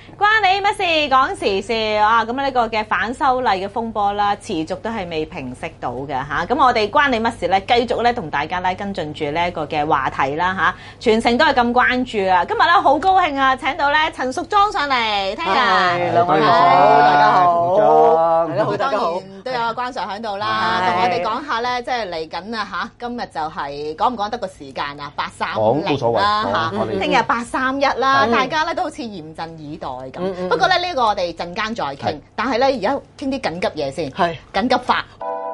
關你乜事？講時事啊！咁呢個嘅反修例嘅風波啦，持續都係未平息到嘅嚇。咁我哋關你乜事咧？繼續咧同大家咧跟進住呢一個嘅話題啦嚇。全城都係咁關注啊！今日咧好高興啊，請到咧陳淑莊上嚟聽下。 兩位好，大家好， 大家好，大家好。都有阿關 Sir 喺度啦，同我哋講下咧，即係嚟緊啊嚇！今日就係講唔講得個時間啊？830啦嚇，聽日831啦，大家咧都好似嚴陣以待咁。不過咧呢個我哋陣間再傾，但係咧而家傾啲緊急嘢先。係緊急法。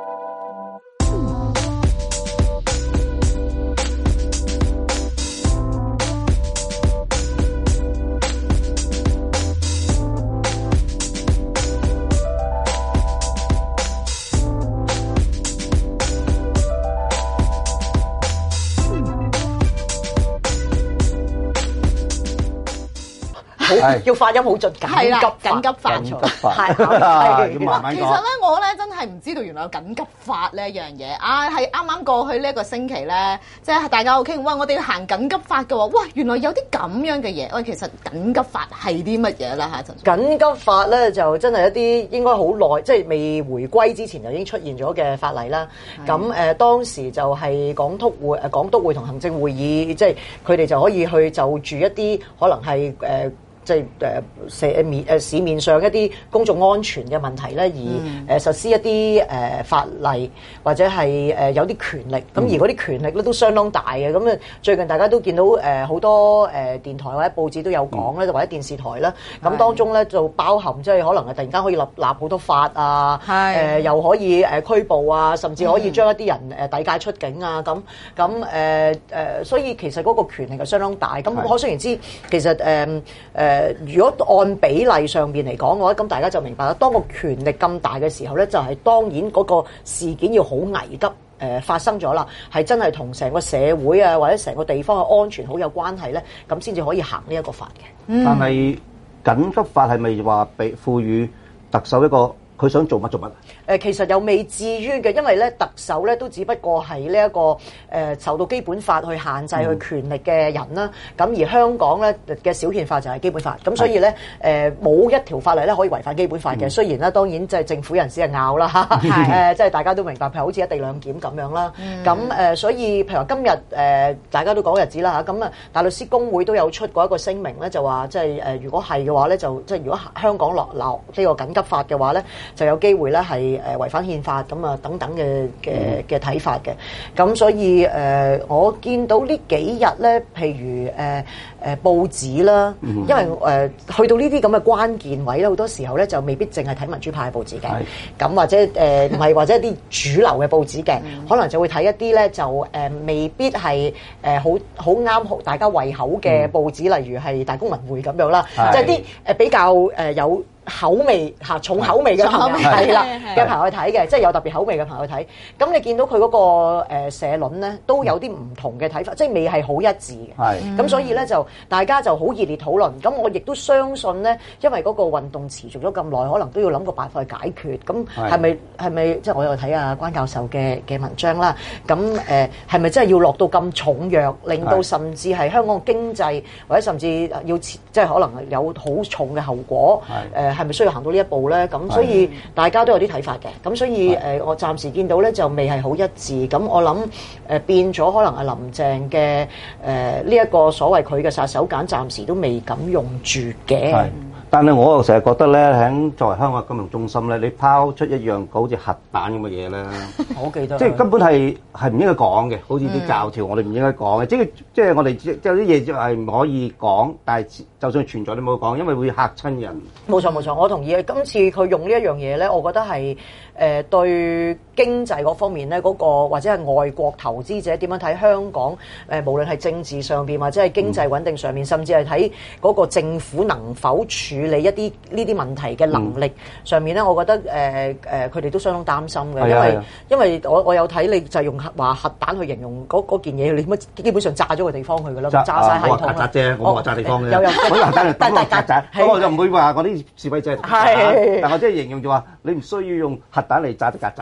要發音好準， 緊急法， 係要慢慢講。 其實咧，我咧真係唔知道原來有緊急法呢一樣嘢啊！係啱啱過去呢一個星期咧，即係大家好傾，哇！我哋要行緊急法嘅喎，哇！原來有啲咁樣嘅嘢。喂，其實緊急法係啲乜嘢啦嚇？ 緊急法咧就真係一啲應該好耐，即係未回歸之前就已經出現咗嘅法例啦。咁當時就係港督會同行政會議，即係佢哋就可以去就住一啲可能係即係市面上一啲公眾安全嘅問題咧，而實施一啲法例或者係有啲權力，咁而嗰啲權力咧都相當大嘅。咁最近大家都見到好多電台或者報紙都有講咧，或者電視台啦。咁當中咧就包含即係可能係突然間可以立好多法啊，又可以拘捕啊，甚至可以將一啲人遞解出境啊。所以其實嗰個權力係相當大。咁可想而知，其實如果按比例上邊嚟講嘅話，咁大家就明白啦。當個權力咁大嘅時候咧，就係當然嗰個事件要好危急發生咗啦，係真係同成個社會啊或者成個地方嘅安全好有關係咧，咁先至可以行呢一個法嘅。 但係緊急法係咪話被賦予特首一個佢想做乜做乜？ 其實又未至於嘅，因為咧特首咧都只不過係呢一個受到基本法去限制佢權力嘅人啦。咁而香港咧嘅小憲法就係基本法，咁所以咧冇一條法例咧可以違反基本法嘅。雖然咧當然即係政府人士係拗啦嚇，即係大家都明白，譬如好似一地兩檢咁樣啦。咁所以譬如話今日大家都講日子啦嚇，咁大律師公會都有出過一個聲明咧，就話即係如果係嘅話咧，就即係如果香港落呢個緊急法嘅話咧，就有機會咧係違反憲法咁啊等等嘅睇法嘅。咁所以我見到呢幾日咧，譬如報紙啦，因為去到呢啲咁嘅關鍵位咧，好多時候咧就未必淨係睇民主派嘅報紙嘅，咁或者唔係或者一啲主流嘅報紙嘅，可能就會睇一啲咧就未必係好啱大家胃口嘅報紙，例如係大公文匯咁樣啦，即係啲比較有口味嚇重口味嘅朋友係啦嘅朋友去睇嘅，即係有特別口味嘅朋友去睇。咁你見到佢嗰個社論咧，都有啲唔同嘅睇法，即係未係好一致嘅。咁所以咧就大家就好熱烈討論。咁我亦都相信咧，因為嗰個運動持續咗咁耐，可能都要諗個辦法去解決。咁係咪即係我有睇阿關教授嘅文章啦？咁係咪真係要落到咁重藥，令到甚至係香港經濟或者甚至要即係可能有好重嘅後果？係咪需要行到呢一步咧？咁所以大家都有啲睇法嘅。咁所以我暫時見到咧就未係好一致。咁我諗變咗可能係林鄭嘅呢一個所謂佢嘅殺手鐧，暫時都未敢用住嘅。 但係我又成日覺得咧，喺作為香港金融中心咧，你拋出一樣好似核彈咁嘅嘢咧， 我記得， 即係根本係唔應該講嘅，好似啲教條我哋唔應該講嘅，即係我哋即係有啲嘢就係唔可以講，但係就算存在都冇講，因為會嚇親人。冇錯，我同意。今次佢用呢一樣嘢咧，我覺得係對經濟嗰方面咧，嗰個或者係外國投資者點樣睇香港無論係政治上邊或者係經濟穩定上面，甚至係睇嗰個政府能否處理一啲呢啲問題嘅能力上面咧，我覺得佢哋都相當擔心嘅，因為我有睇你就用話核彈去形容嗰件嘢，你乜基本上炸咗個地方去㗎啦，炸晒系統啦。 曱甴啫，我話炸地方嘅。 有嗰啲核彈係抌落曱甴，咁我就唔會話嗰啲示威者係曱甴，但我即係形容就話你唔需要用核彈嚟炸隻曱甴啫。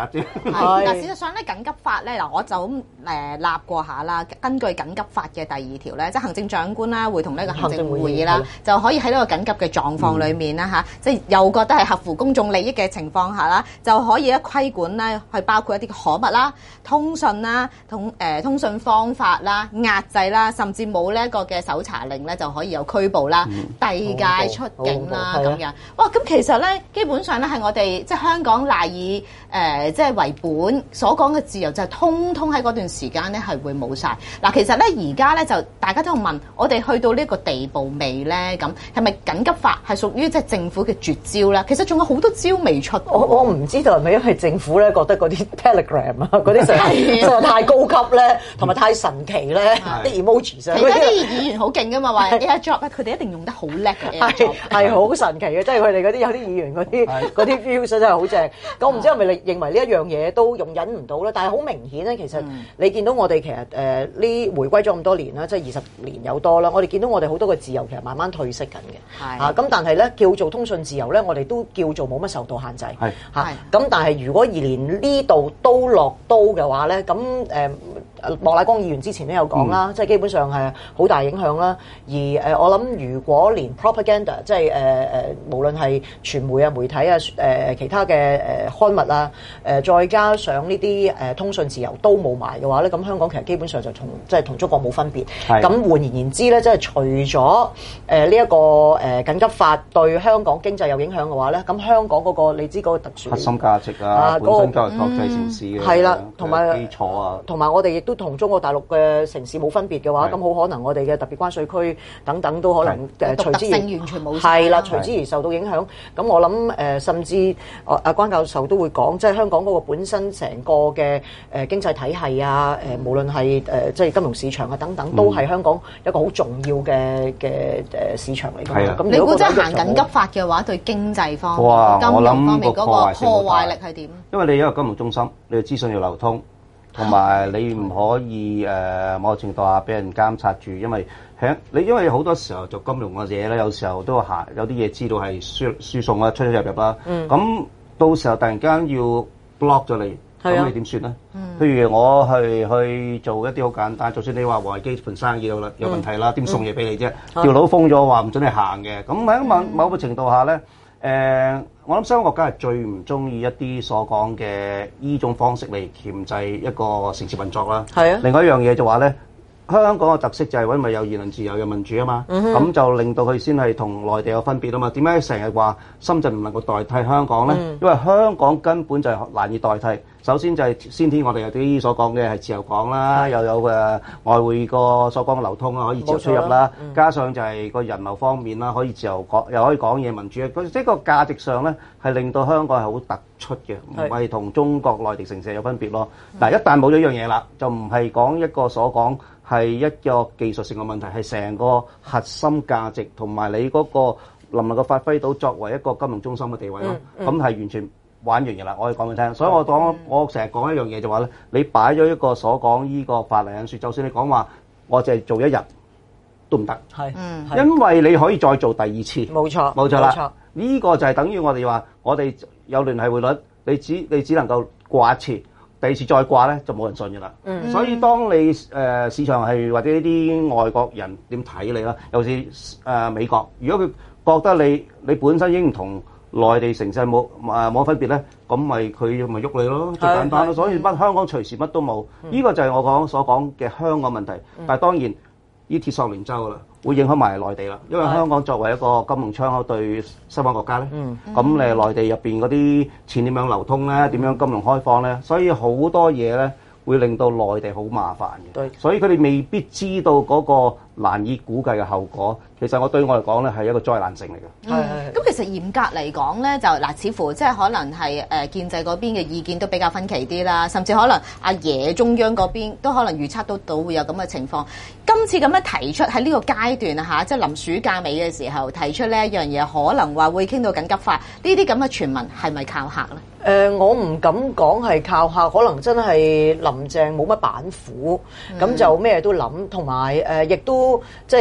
嗱，事實上咧緊急法咧嗱，我就咁立過下啦。根據緊急法嘅第2條咧，即係行政長官啦，會同呢個行政會議啦，就可以喺呢個緊急嘅狀況裏面啦即係又覺得係合乎公眾利益嘅情況下啦，就可以咧規管咧，去包括一啲可物啦、通訊啦、通訊方法啦、壓制啦，甚至冇呢一個嘅搜查令咧，就可以有拘捕啦、遞解出境啦咁樣。哇！咁其實咧，基本上咧係我哋即係香港賴以即係為本所講嘅自由，就係通通喺嗰段時間咧係會冇晒。嗱，其實咧而家咧就大家都問我哋去到呢個地步未咧？咁係咪緊急法係屬於即係政府嘅絕招咧？其實仲有好多招未出。 我唔知道係咪因為政府咧覺得嗰啲 Telegram 啊嗰啲實在太高級咧，同埋太神奇咧啲 emoji 上。 其實啲議員好勁噶嘛，話 AirDrop 咧，佢哋一定用得好叻嘅 AirDrop。 係好神奇嘅，即係佢哋嗰啲有啲議員嗰啲 views 真係好正。咁我唔知係咪你認為呢一樣嘢都容忍唔到咧？但係好明顯咧，其實你見到我哋其實呢回歸咗咁多年啦，即係20年有多啦，我哋見到我哋好多嘅自由其實慢慢退色緊嘅。咁但係咧叫做通訊自由咧，我哋都叫做冇乜受到限制。咁但係如果連呢度都落刀嘅話咧，咁莫乃光議員之前都有講啦，即係基本上係好大影響啦。而我諗如果連 propaganda 即係無論係傳媒啊、媒體啊、其他嘅刊物啊，再加上呢啲通訊自由都冇埋嘅話咧，咁香港其實基本上就同中國冇分別。咁換言之咧，即係除咗呢一個緊急法對香港經濟有影響嘅話咧，咁香港嗰個你知嗰個特殊核心價值啊，本身作為國際城市嘅係啦，同埋基礎啊， 同埋我哋亦都同中國大陸嘅城市冇分別嘅話，咁好可能我哋嘅特別關稅區等等都可能隨之完全冇係啦，隨之而受到影響。咁我諗甚至阿關教授都會講，即係香港嗰個本身成個嘅經濟體系啊，無論係即係金融市場啊等等，都係香港一個好重要嘅市場嚟㗎。咁你估真係行緊急法嘅話，對經濟方面、金融方面嗰個破壞力係點？ 因為你一個金融中心，你嘅資訊要流通。同埋你唔可以某個程度下俾人監察住，因為因為好多時候做金融嘅嘢咧，有時候都有啲嘢知道係輸送啦、出入啦。咁到時候突然間要 block 咗你，咁你點算咧？譬如我去做一啲好簡單，就算你話華為機盤生意有問題啦，點送嘢俾你啫？條路封咗，話唔准你行嘅。咁喺某個程度下咧。我諗西方國家係最唔中意一啲所講嘅呢種方式嚟鉗制一個城市運作啦。另外一樣嘢就話咧，香港嘅特色就係因為有言論自由、有民主啊嘛，咁就令到佢先係同內地有分別啊嘛。點解成日話深圳唔能夠代替香港咧？因為香港根本就係難以代替。首先就係先天我哋有啲所講嘅係自由港啦，又有外匯個所講嘅流通啦，可以自由出入啦。加上就係個人流方面啦，可以自由講，又可以講嘢民主。即係個價值上咧，係令到香港係好突出嘅，唔係同中國內地城市有分別咯。但係一旦冇咗一樣嘢啦，就唔係講一個所講係一個技術性嘅問題，係成個核心價值同埋你嗰個能唔能夠發揮到作為一個金融中心嘅地位咯。咁係完全玩完嘢啦，我可以講俾你聽。所以我成日講一樣嘢就話咧，你擺咗一個所講依個法例因素，就算你講話我淨係做一日都唔得，因為你可以再做第二次。冇錯啦。呢個就係等於我哋話，我哋有聯繫匯率，你只能夠掛一次，第二次再掛咧就冇人信嘅啦。所以當你市場係或者呢啲外國人點睇你啦，尤其是美國，如果佢覺得你本身已經唔同內地城市冇分別咧，咁佢咪喐你咯，最簡單咯。所以香港隨時乜都冇，呢個就係我所講嘅香港問題。但係當然呢鐵索連舟啦，會影響埋內地啦，因為香港作為一個金融窗口對西方國家咧，咁內地入邊嗰啲錢點樣流通咧，點樣金融開放咧，所以好多嘢咧會令到內地好麻煩嘅。所以佢哋未必知道嗰個難以估計嘅後果。其實對我嚟講咧係一個災難性嚟嘅。 咁其實嚴格嚟講咧，就嗱，似乎即係可能係建制嗰邊嘅意見都比較分歧啲啦，甚至可能阿爺中央嗰邊都可能預測到會有咁嘅情況。今次咁樣提出喺呢個階段啊，即係臨暑假尾嘅時候提出呢一樣嘢，可能話會傾到緊急法，呢啲咁嘅傳聞係咪靠客咧？ 我唔敢講係靠客，可能真係林鄭冇乜板斧，咁就咩都諗，同埋亦都即係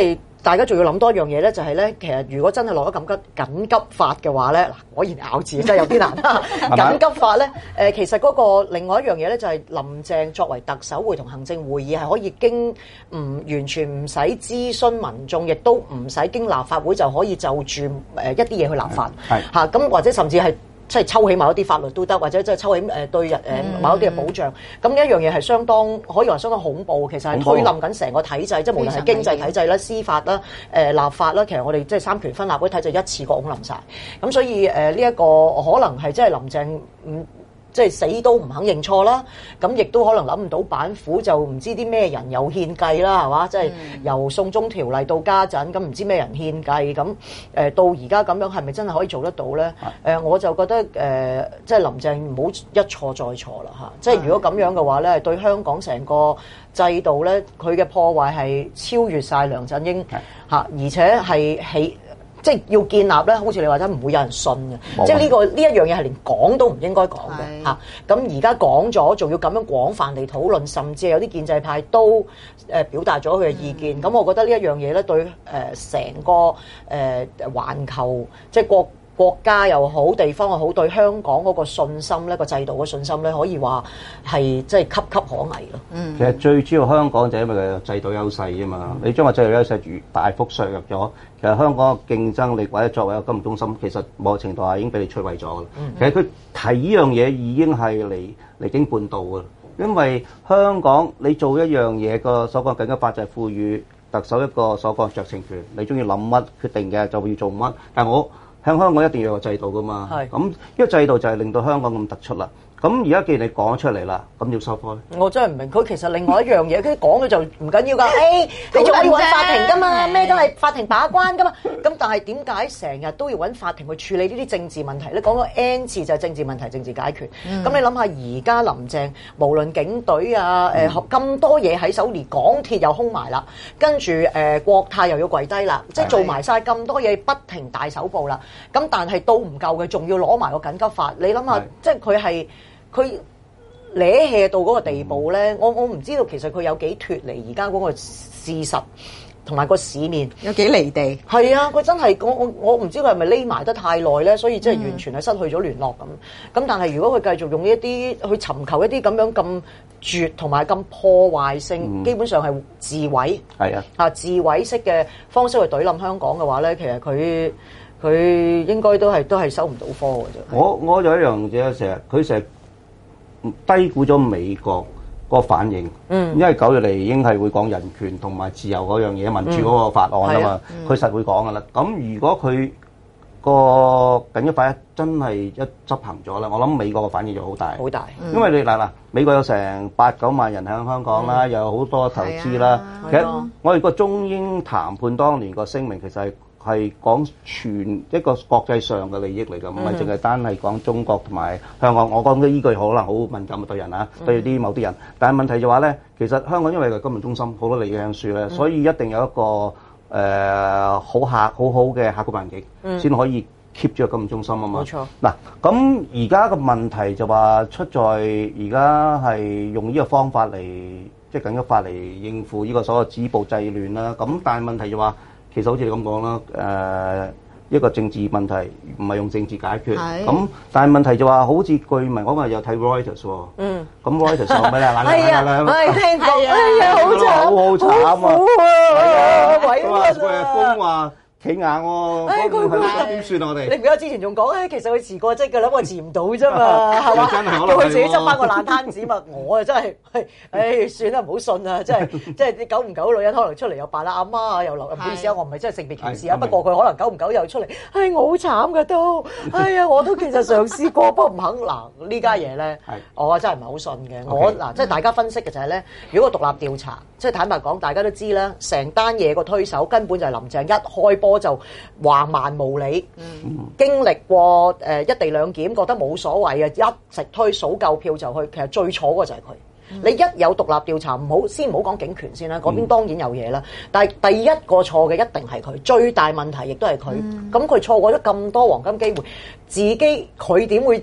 大家仲要諗多一樣嘢咧，就係咧，其實如果真係落咗緊急法嘅話咧，嗱，果然咬字真係有啲難啦。緊急法咧，其實嗰個另外一樣嘢咧，就係林鄭作為特首會同行政會議係可以經完全唔使諮詢民眾，亦都唔使經立法會就可以就住一啲嘢去立法，嚇咁或者甚至係。即係抽起某一啲法律都得，或者即係抽起對某一啲嘅保障。咁呢一樣嘢係相當可以話相當恐怖，其實係推冧緊成個體制，即係無論係經濟體制啦、司法啦、立法啦，其實我哋即係三權分立嗰啲體制一次過冧晒。咁所以呢一個可能係即係林鄭即係死都唔肯認錯啦，咁亦都可能諗唔到板斧就唔知啲咩人有獻計啦，係嘛？即係由送中條例到家陣，咁唔知咩人獻計，咁到而家咁樣係咪真係可以做得到咧？我就覺得即係林鄭唔好一錯再錯啦嚇！即係如果咁樣嘅話咧，對香港成個制度咧，佢嘅破壞係超越晒梁振英嚇，而且係即係要建立咧，好似你話齋唔會有人信嘅，即係呢一樣嘢係連講都唔應該講嘅嚇。咁而家講咗，仲要咁樣廣泛地討論，甚至係有啲建制派都表達咗佢嘅意見。咁我覺得呢一樣嘢咧，對成個環球即係國家又好，地方又好，對香港嗰個信心咧，個制度嘅信心咧，可以話係即係岌岌可危咯。 其實最主要香港就係因為佢制度優勢啊嘛，你將個制度優勢大幅削弱咗，其實香港嘅競爭力或者作為一個金融中心，其實某程度下已經俾你摧毀咗啦。其實佢提呢樣嘢已經係離經叛道㗎，因為香港你做一樣嘢個所講緊急法就係賦予特首一個所講酌情權，你中意諗乜決定嘅就要做乜，但係我喺香港一定要有個制度噶嘛，咁呢個制度就係令到香港咁突出啦。咁而家既然你講出嚟啦，咁要收科咧？ 我真係唔明，佢其實另外一樣嘢，佢講嘅就唔緊要㗎。你仲可以揾法庭㗎嘛？咩都係法庭把關㗎嘛。咁但係點解成日都要揾法庭去處理呢啲政治問題咧？講咗 N 次就係政治問題、政治解決。咁你諗下，而家林鄭無論警隊啊，咁多嘢喺手，連港鐵又空埋啦，跟住國泰又要跪低啦，即係做埋晒咁多嘢，不停大手報啦。咁但係都唔夠嘅，仲要攞埋個緊急法。你諗下，即係佢攣氣到嗰個地步咧，我唔知道其實佢有幾脫離而家嗰個事實同埋個市面， 有幾離地。 係啊，佢真係我唔知佢係咪匿埋得太耐咧，所以即係完全係失去咗聯絡咁。咁但係如果佢繼續用呢一啲去尋求一啲咁樣咁絕同埋咁破壞性，基本上係自毀， 係啊自毀式嘅方式去懟冧香港嘅話咧，其實佢應該都係收唔到科嘅啫。 我有一樣嘢佢成日低估咗美國個反應，因為9月嚟已經係會講人權同埋自由嗰樣嘢，民主嗰個法案啊嘛，佢實會講噶啦。咁如果佢個緊急法真係一執行咗啦，我諗美國嘅反應就好大， 好大。 因為你嗱，美國有成8-9萬人喺香港啦，又有好多投資啦。其實我哋個中英談判當年個聲明其實係講全一個國際上嘅利益嚟㗎，唔係淨係單係講中國同埋香港。我講嘅依句可能好敏感對人啊，對啲某啲人。但係問題就話咧，其實香港因為係金融中心，好多利益因素咧，所以一定有一個好好嘅客觀環境，先可以 keep 住個金融中心啊嘛。 冇錯。嗱， 咁而家個問題就話出在而家係用呢個方法嚟，即係緊急法嚟應付呢個所謂止暴制亂啦。咁但係問題就話，其實好似你咁講啦，一個政治問題唔係用政治解決，咁但係問題就話，好似據聞講話有睇 Reuters 喎，咁 Reuters 係咩咧？ 係啊，聽過，好慘啊，委屈啊！ 企硬喎，佢點算啊？我哋你唔記得之前仲講其實佢辭過職嘅，諗我辭唔到啫嘛，係嘛？叫佢自己執翻個爛攤子嘛。我啊真係，算啦，唔好信啊！即係你久唔久女人可能出嚟又扮啦阿媽啊，又留唔好意思啊，我唔係真係性別歧視啊。不過佢可能久唔久又出嚟，我好慘㗎都，我都其實嘗試過，不過唔肯。嗱呢家嘢咧，我真係唔係好信嘅。即係大家分析嘅就係咧，如果個獨立調查，即係坦白講，大家都知啦，成單嘢個推手根本就係林鄭一開波就橫蠻無理，經歷過一地兩檢，覺得冇所謂嘅，一直推數夠票就去。其實最錯嘅就係佢。你一有獨立調查，唔好講警權先啦，嗰邊當然有嘢啦。但係第一個錯嘅一定係佢，最大問題亦都係佢。咁佢錯過咗咁多黃金機會，自己佢點會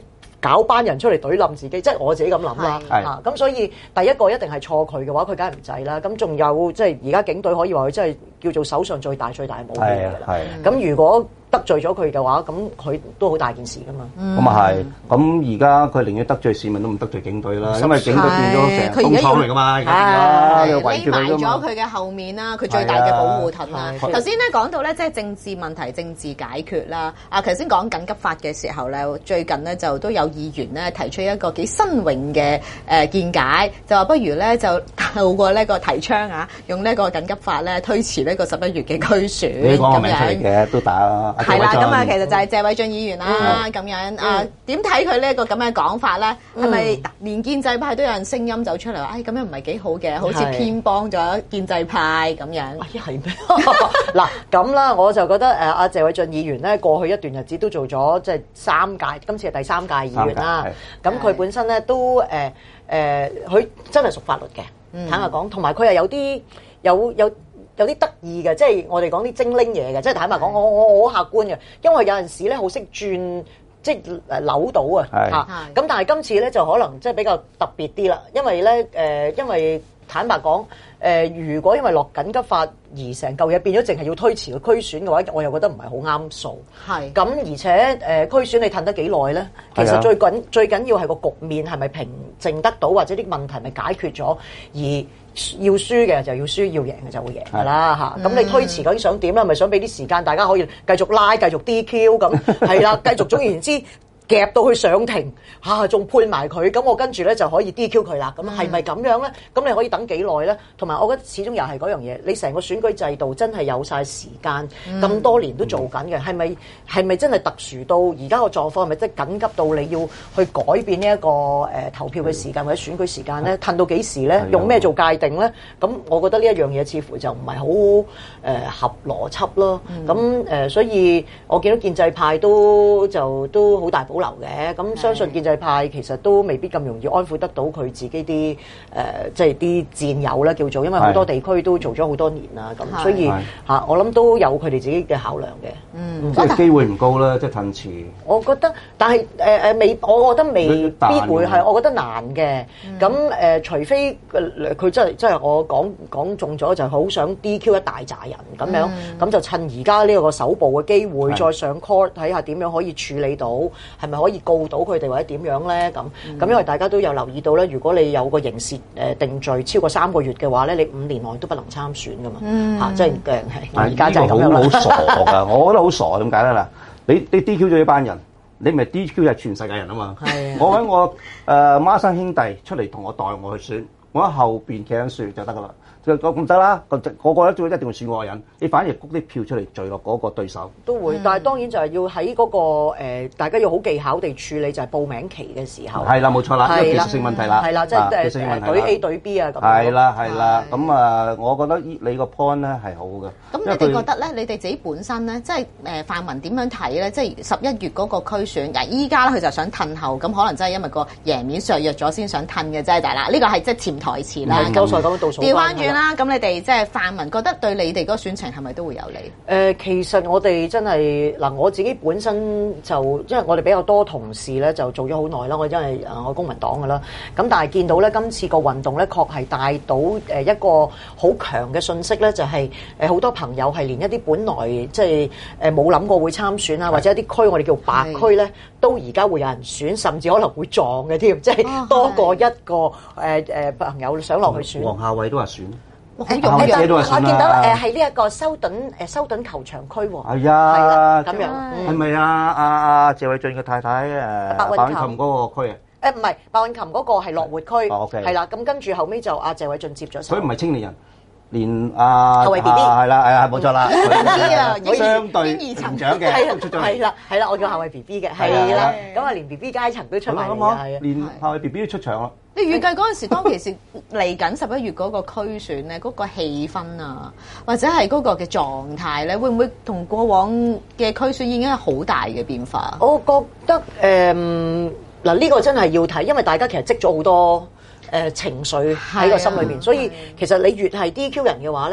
搞班人出嚟懟冧自己，即係我自己咁諗啦。咁所以第一個一定係錯佢嘅話，佢梗係唔制啦。咁仲有即係而家警隊可以話佢真係叫做手上最大嘅武器㗎啦。咁如果得罪咗佢嘅話，咁佢都好大件事㗎嘛。 咁啊係，咁而家佢寧願得罪市民都唔得罪警隊啦，因為警隊變咗成工廠嚟㗎嘛，而家匿埋咗佢嘅後面啦，佢最大嘅保護盾啦。頭先咧講到咧，即係政治問題、政治解決啦。頭先講緊急法嘅時候咧，最近咧就都有議員咧提出一個幾新穎嘅見解，就話不如咧就透過呢個提倡用呢個緊急法咧推遲呢個11月嘅區選。 你講個名出嚟嘅都打。 係啦，咁啊，其實就係謝偉俊議員啦，咁樣點睇佢呢個咁嘅講法咧？係咪連建制派都有人聲音走出嚟話，咁樣唔係幾好嘅，好似偏幫咗建制派咁樣？ 係咩？嗱咁啦，我就覺得阿謝偉俊議員咧，過去一段日子都做咗即係3屆，今次係第3屆議員啦。咁佢本身咧都佢真係熟法律嘅，坦白講，同埋佢係有啲有啲得意嘅，即係我哋講啲精靈嘢嘅，即係坦白講，我好客觀嘅，因為有陣時咧好識轉，即係扭到啊嚇。咁但係今次咧就可能即係比較特別啲啦，因為咧因為坦白講如果因為落緊急法而成嚿嘢變咗淨係要推遲個區選嘅話，我又覺得唔係好啱數。係咁，而且區選你褪得幾耐咧？其實最緊要係個局面係咪平靜得到，或者啲問題咪解決咗而。要輸嘅就要輸，要贏嘅就會贏㗎啦嚇。咁你推遲究竟想點咧？咪想俾啲時間大家可以繼續拉、繼續 DQ 咁係啦，繼續總言之夾到佢上庭仲判埋佢，咁我跟住咧就可以 DQ 佢啦。咁係咪咁樣咧？咁你可以等幾耐咧？同埋我覺得始終又係嗰樣嘢，你成個選舉制度真係有晒時間，咁多年都做緊嘅，係咪真係特殊到而家個狀況係咪即係緊急到你要去改變呢一個投票嘅時間或者選舉時間咧？褪到幾時咧？用咩做界定咧？咁我覺得呢一樣嘢似乎就唔係好合邏輯咯。咁所以我見到建制派都好大保留嘅，咁相信建制派其實都未必咁容易安撫得到佢自己啲即係啲戰友啦，叫做，因為好多地區都做咗好多年啦，咁所以我諗都有佢哋自己嘅考量嘅。 即係機會唔高啦，即係褪遲。 我覺得，但係我覺得未必會係，我覺得難嘅。咁除非佢真係我講中咗，就好想 DQ 一大紮人咁樣，咁就趁而家呢個首部嘅機會，再上 court 睇下點樣可以處理到，係咪可以告到佢哋或者點樣咧？咁因為大家都有留意到咧，如果你有個刑事定罪超過3個月嘅話咧，你5年內都不能參選噶嘛。即係而家就係咁樣啦。好傻㗎，我覺得好傻，點解咧？嗱，你 DQ 咗一班人，你咪 DQ 係全世界人啊嘛。我揾我孖生兄弟出嚟同我代我去選，我喺後邊企緊選就得㗎啦。咁得啦，個個一定會選我個人，你反而谷啲票出嚟聚落嗰個對手都會，但係當然就係要喺嗰個大家要好技巧地處理，就係報名期嘅時候。 係啦，冇錯啦，呢個技術性問題啦。 係啦，即係隊 A 隊 B 啊咁。 係啦，咁我覺得你個 point 咧係好嘅。 咁你哋覺得咧？你哋自己本身咧，即係泛民點樣睇咧？即係11月嗰個區選，依家咧佢就想褪後，咁可能真係因為個贏面削弱咗先想褪嘅啫，大啦。呢個係即係潛台詞啦。 交賽講倒數。 調翻轉啦，咁你哋即係泛民覺得對你哋嗰個選情係咪都會有利？ 其實我哋真係嗱，我自己本身就因為我哋比較多同事咧，就做咗好耐啦。我因為我公民黨㗎啦，咁但係見到咧今次個運動咧，確係帶到一個好強嘅訊息咧，就係好多朋友係連一啲本來即係冇諗過會參選啊，或者一啲區我哋叫白區咧，都而家會有人選，甚至可能會撞嘅添，即係多過一個朋友想落去選。 黃夏蕙都話選。 我見到係呢一個修頓球場區喎。係啊， 咁樣係咪阿謝偉俊嘅太太白韻琴嗰個區啊？ 唔係，白韻琴嗰個係樂活區，係啦。咁跟住後尾就阿謝偉俊接咗手。 所以唔係青年人，連後衞 BB 係啦，冇錯啦。 相對成長嘅出咗嚟。 係啦，我叫後衞 BB 嘅，係啦。咁啊，連 BB 階層都出埋嚟嘅， 連後衞 BB 都出場啦。 你預計嗰陣時，當其時嚟緊11月嗰個區選咧，嗰個氣氛啊，或者係嗰個嘅狀態咧，會唔會同過往嘅區選已經係好大嘅變化？ 我覺得嗱，呢個真係要睇，因為大家其實積咗好多情緒喺個心裏邊，所以其實你越係 DQ 人嘅話咧，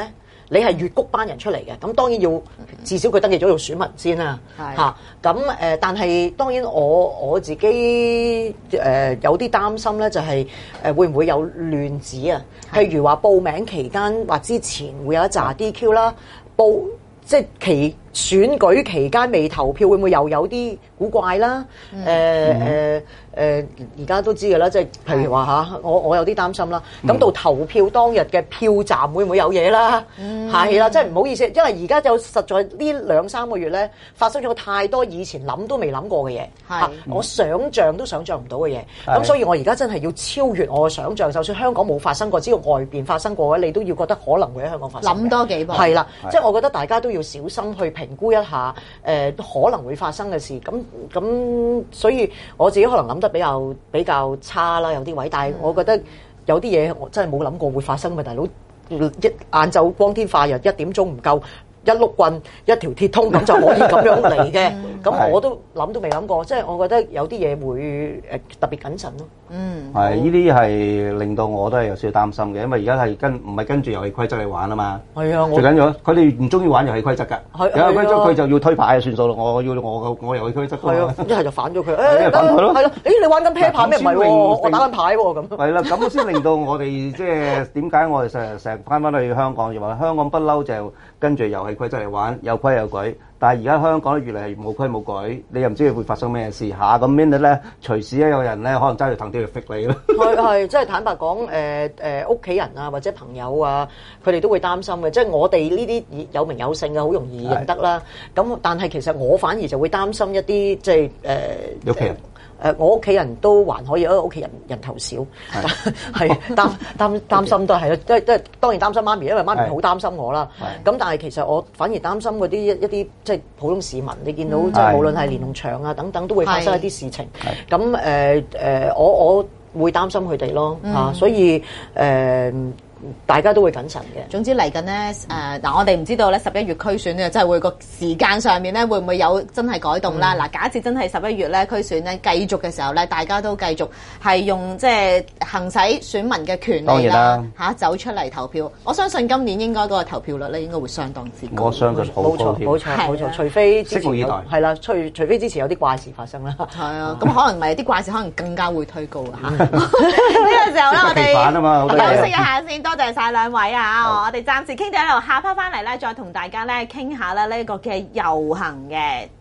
你係粵谷班人出嚟嘅，咁當然要至少佢登記咗做選民先啦。嚇咁但係當然我自己有啲擔心咧，就係會唔會有亂子啊？譬如話報名期間或之前會有一紮 DQ 啦，即係選舉期間未投票，會唔會又有啲古怪啦？而家都知㗎啦，即係譬如話嚇，我有啲擔心啦。咁到投票當日嘅票站會唔會有嘢啦？係啦，即係唔好意思，因為而家就實在呢2-3個月咧，發生咗太多以前諗都未諗過嘅嘢，我想像都想像唔到嘅嘢。咁所以我而家真係要超越我嘅想像，就算香港冇發生過，只要外邊發生過嘅，你都要覺得可能會喺香港發生。 諗多幾步。 係啦，即係我覺得大家都要小心去評估一下可能會發生嘅事。咁所以我自己可能諗得比較差啦，有啲位，但係我覺得有啲嘢我真係冇諗過會發生嘅，大佬晏晝光天化日1點鐘唔夠，一碌棍一條鐵通咁就可以咁樣嚟嘅，咁我都諗都未諗過，即係我覺得有啲嘢會特別謹慎咯。 係呢啲係令到我都係有少少擔心嘅，因為而家係唔係跟住遊戲規則嚟玩啊嘛。係啊，最緊要佢哋唔中意玩遊戲規則㗎，遊戲規則佢就要推牌就算數咯。我要我遊戲規則。係啊，一係就反咗佢，反佢咯。係咯，你玩緊啤牌咩？唔係喎，我打緊牌喎咁。係啦，咁先令到我哋即係點解我哋成日翻去香港，就話香港不嬲就跟住遊戲規則嚟玩，有規有矩。但係而家香港越嚟係冇規冇矩，你又唔知會發生咩事下咁 minute 咧，隨時咧有人咧可能揸住藤條嚟揈你咯。係，即係坦白講，屋企人啊或者朋友啊，佢哋都會擔心嘅。即係我哋呢啲有名有姓嘅，好容易認得啦。咁但係其實我反而就會擔心一啲即係屋企人。我屋企人都還可以，因為屋企人頭少，係擔心都係即係當然擔心媽咪，因為媽咪好擔心我啦。咁但係其實我反而擔心嗰啲一啲即係普通市民，你見到即係無論係連儂牆啊等等，都會發生一啲事情。咁我會擔心佢哋咯嚇，所以大家都會謹慎嘅。 總之嚟緊咧，我哋唔知道咧11月區選咧，即係會個時間上面咧，會唔會有真係改動啦？假設真係11月咧區選咧繼續嘅時候咧，大家都繼續係用即係行使選民嘅權利啦，走出嚟投票。我相信今年應該嗰個投票率咧應該會相當之高。 我相信好高添。 冇錯，除非之前拭目以待。 係啦，除非之前有啲怪事發生啦。 係啊，咁可能唔係啲怪事，可能更加會推高啊！呢個時候咧，我哋休息一下先。多謝晒兩位啊！我哋暫時傾到呢度，下 part 翻嚟咧，再同大家咧傾下咧呢個嘅遊行嘅